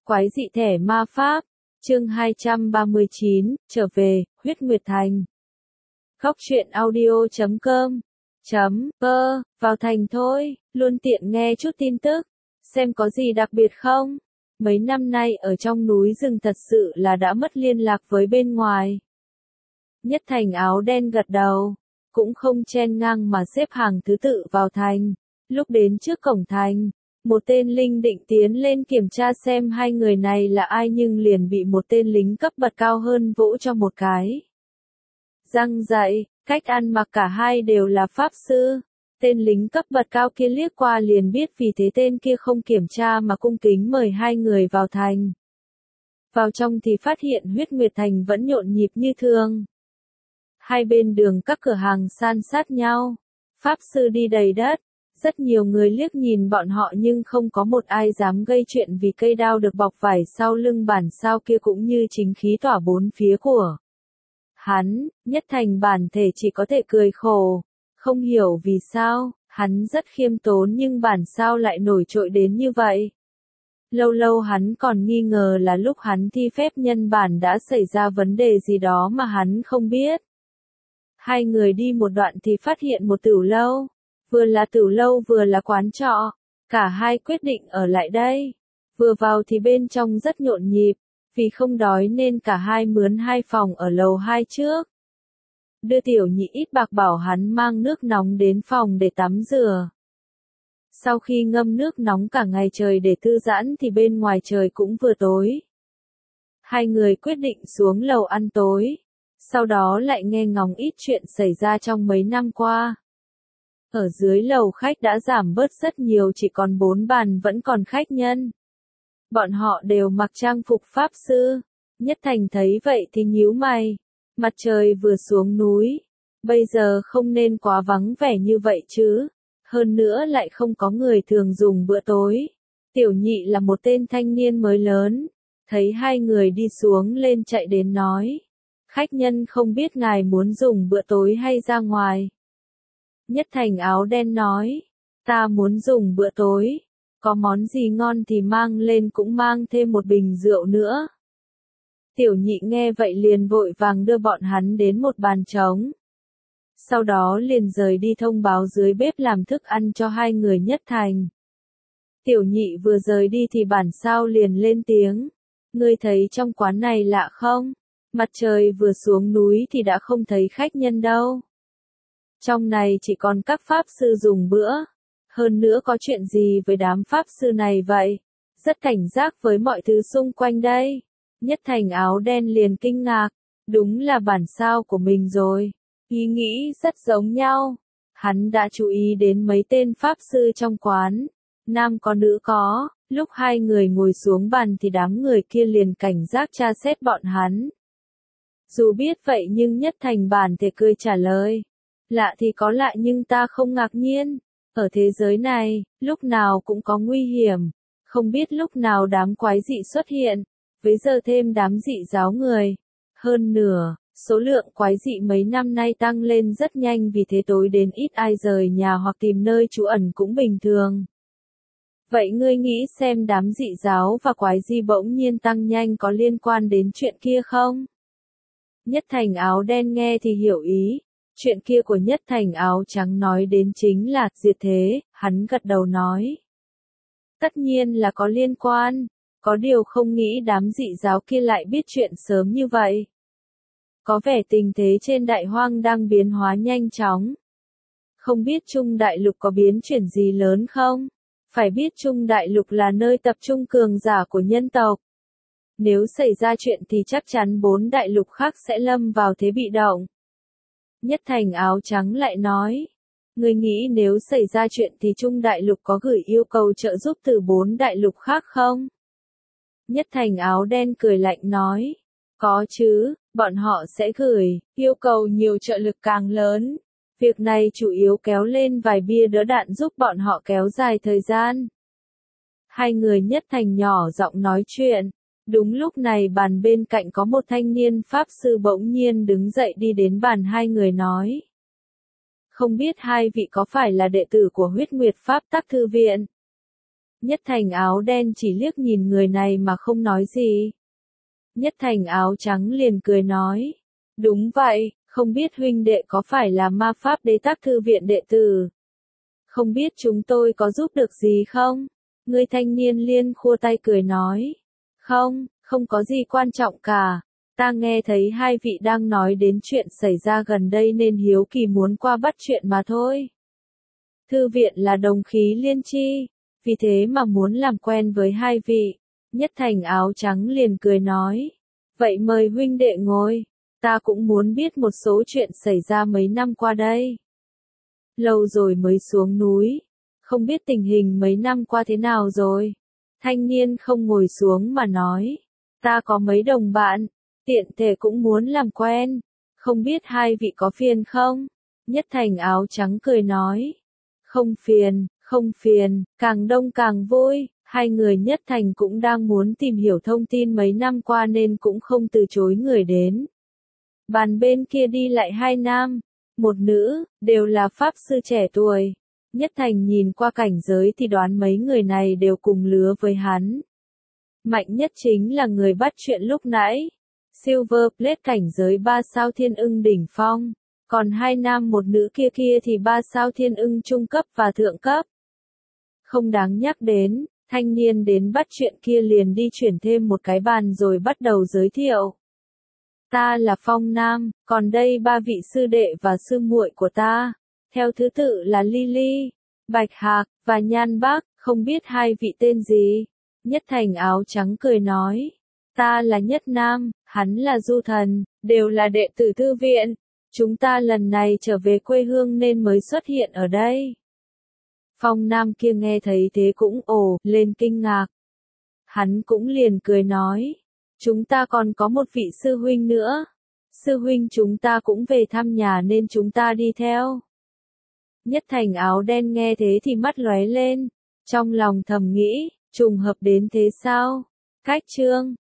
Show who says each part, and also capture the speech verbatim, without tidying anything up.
Speaker 1: Quái dị thẻ ma pháp, chương hai trăm ba mươi chín, trở về, huyết nguyệt thành. Góc truyện audio chấm com, chấm, ơ, vào thành thôi, luôn tiện nghe chút tin tức, xem có gì đặc biệt không. Mấy năm nay ở trong núi rừng thật sự là đã mất liên lạc với bên ngoài. Nhất Thành áo đen gật đầu, cũng không chen ngang mà xếp hàng thứ tự vào thành. Lúc đến trước cổng thành, một tên lính định tiến lên kiểm tra xem hai người này là ai nhưng liền bị một tên lính cấp bậc cao hơn vỗ cho một cái. Răng dạy, cách ăn mặc cả hai đều là pháp sư. Tên lính cấp bậc cao kia liếc qua liền biết, vì thế tên kia không kiểm tra mà cung kính mời hai người vào thành. Vào trong thì phát hiện huyết nguyệt thành vẫn nhộn nhịp như thường. Hai bên đường các cửa hàng san sát nhau, pháp sư đi đầy đất. Rất nhiều người liếc nhìn bọn họ nhưng không có một ai dám gây chuyện, vì cây đao được bọc vải sau lưng bản sao kia cũng như chính khí tỏa bốn phía của hắn. Nhất Thành bản thể chỉ có thể cười khổ, không hiểu vì sao, hắn rất khiêm tốn nhưng bản sao lại nổi trội đến như vậy. Lâu lâu hắn còn nghi ngờ là lúc hắn thi phép nhân bản đã xảy ra vấn đề gì đó mà hắn không biết. Hai người đi một đoạn thì phát hiện một tửu lâu. Vừa là tửu lâu vừa là quán trọ, cả hai quyết định ở lại đây. Vừa vào thì bên trong rất nhộn nhịp, vì không đói nên cả hai mướn hai phòng ở lầu hai trước. Đưa Tiểu Nhị ít bạc bảo hắn mang nước nóng đến phòng để tắm rửa. Sau khi ngâm nước nóng cả ngày trời để thư giãn thì bên ngoài trời cũng vừa tối. Hai người quyết định xuống lầu ăn tối, sau đó lại nghe ngóng ít chuyện xảy ra trong mấy năm qua. Ở dưới lầu khách đã giảm bớt rất nhiều, chỉ còn bốn bàn vẫn còn khách nhân. Bọn họ đều mặc trang phục pháp sư. Nhất Thành thấy vậy thì nhíu mày. Mặt trời vừa xuống núi, bây giờ không nên quá vắng vẻ như vậy chứ. Hơn nữa lại không có người thường dùng bữa tối. Tiểu Nhị là một tên thanh niên mới lớn. Thấy hai người đi xuống lên chạy đến nói. Khách nhân không biết ngài muốn dùng bữa tối hay ra ngoài. Nhất Thành áo đen nói, ta muốn dùng bữa tối, có món gì ngon thì mang lên, cũng mang thêm một bình rượu nữa. Tiểu Nhị nghe vậy liền vội vàng đưa bọn hắn đến một bàn trống. Sau đó liền rời đi thông báo dưới bếp làm thức ăn cho hai người Nhất Thành. Tiểu Nhị vừa rời đi thì bản sao liền lên tiếng, ngươi thấy trong quán này lạ không? Mặt trời vừa xuống núi thì đã không thấy khách nhân đâu. Trong này chỉ còn các pháp sư dùng bữa. Hơn nữa có chuyện gì với đám pháp sư này vậy? Rất cảnh giác với mọi thứ xung quanh đây. Nhất Thành áo đen liền kinh ngạc. Đúng là bản sao của mình rồi. Ý nghĩ rất giống nhau. Hắn đã chú ý đến mấy tên pháp sư trong quán. Nam có nữ có. Lúc hai người ngồi xuống bàn thì đám người kia liền cảnh giác tra xét bọn hắn. Dù biết vậy nhưng Nhất Thành bản thể cười trả lời. Lạ thì có lạ nhưng ta không ngạc nhiên. Ở thế giới này, lúc nào cũng có nguy hiểm. Không biết lúc nào đám quái dị xuất hiện. Với giờ thêm đám dị giáo người. Hơn nửa, số lượng quái dị mấy năm nay tăng lên rất nhanh, vì thế tối đến ít ai rời nhà hoặc tìm nơi trú ẩn cũng bình thường. Vậy ngươi nghĩ xem đám dị giáo và quái dị bỗng nhiên tăng nhanh có liên quan đến chuyện kia không? Nhất Thành áo đen nghe thì hiểu ý. Chuyện kia của Nhất Thành áo trắng nói đến chính là diệt thế, hắn gật đầu nói. Tất nhiên là có liên quan, có điều không nghĩ đám dị giáo kia lại biết chuyện sớm như vậy. Có vẻ tình thế trên đại hoang đang biến hóa nhanh chóng. Không biết Trung Đại Lục có biến chuyển gì lớn không? Phải biết Trung Đại Lục là nơi tập trung cường giả của nhân tộc. Nếu xảy ra chuyện thì chắc chắn bốn đại lục khác sẽ lâm vào thế bị động. Nhất Thành áo trắng lại nói, ngươi nghĩ nếu xảy ra chuyện thì Trung Đại Lục có gửi yêu cầu trợ giúp từ bốn đại lục khác không? Nhất Thành áo đen cười lạnh nói, có chứ, bọn họ sẽ gửi, yêu cầu nhiều trợ lực càng lớn. Việc này chủ yếu kéo lên vài bia đỡ đạn giúp bọn họ kéo dài thời gian. Hai người Nhất Thành nhỏ giọng nói chuyện. Đúng lúc này bàn bên cạnh có một thanh niên pháp sư bỗng nhiên đứng dậy đi đến bàn hai người nói. Không biết hai vị có phải là đệ tử của huyết nguyệt pháp tắc thư viện? Nhất Thành áo đen chỉ liếc nhìn người này mà không nói gì. Nhất Thành áo trắng liền cười nói. Đúng vậy, không biết huynh đệ có phải là ma pháp đế tắc thư viện đệ tử? Không biết chúng tôi có giúp được gì không? Người thanh niên liên khua tay cười nói. Không, không có gì quan trọng cả. Ta nghe thấy hai vị đang nói đến chuyện xảy ra gần đây nên hiếu kỳ muốn qua bắt chuyện mà thôi. Thư viện là đồng khí liên chi, vì thế mà muốn làm quen với hai vị. Nhất Thành áo trắng liền cười nói. Vậy mời huynh đệ ngồi, ta cũng muốn biết một số chuyện xảy ra mấy năm qua đây. Lâu rồi mới xuống núi, không biết tình hình mấy năm qua thế nào rồi. Thanh niên không ngồi xuống mà nói. Ta có mấy đồng bạn, tiện thể cũng muốn làm quen, không biết hai vị có phiền không? Nhất Thành áo trắng cười nói. Không phiền, không phiền, càng đông càng vui. Hai người Nhất Thành cũng đang muốn tìm hiểu thông tin mấy năm qua nên cũng không từ chối người đến. Bàn bên kia đi lại hai nam, một nữ, đều là pháp sư trẻ tuổi. Nhất Thành nhìn qua cảnh giới thì đoán mấy người này đều cùng lứa với hắn. Mạnh nhất chính là người bắt chuyện lúc nãy. Silver Plate cảnh giới ba sao thiên ưng đỉnh phong. Còn hai nam một nữ kia kia thì ba sao thiên ưng trung cấp và thượng cấp. Không đáng nhắc đến, thanh niên đến bắt chuyện kia liền đi chuyển thêm một cái bàn rồi bắt đầu giới thiệu. Ta là Phong Nam, còn đây ba vị sư đệ và sư muội của ta. Theo thứ tự là Lily, Bạch Hạc, và Nhan Bác, không biết hai vị tên gì. Nhất Thành áo trắng cười nói. Ta là Nhất Nam, hắn là Du Thần, đều là đệ tử thư viện. Chúng ta lần này trở về quê hương nên mới xuất hiện ở đây. Phong Nam kia nghe thấy thế cũng ồ lên kinh ngạc. Hắn cũng liền cười nói. Chúng ta còn có một vị sư huynh nữa. Sư huynh chúng ta cũng về thăm nhà nên chúng ta đi theo. Nhất Thành áo đen nghe thế thì mắt lóe lên. Trong lòng thầm nghĩ, trùng hợp đến thế sao? Cách chương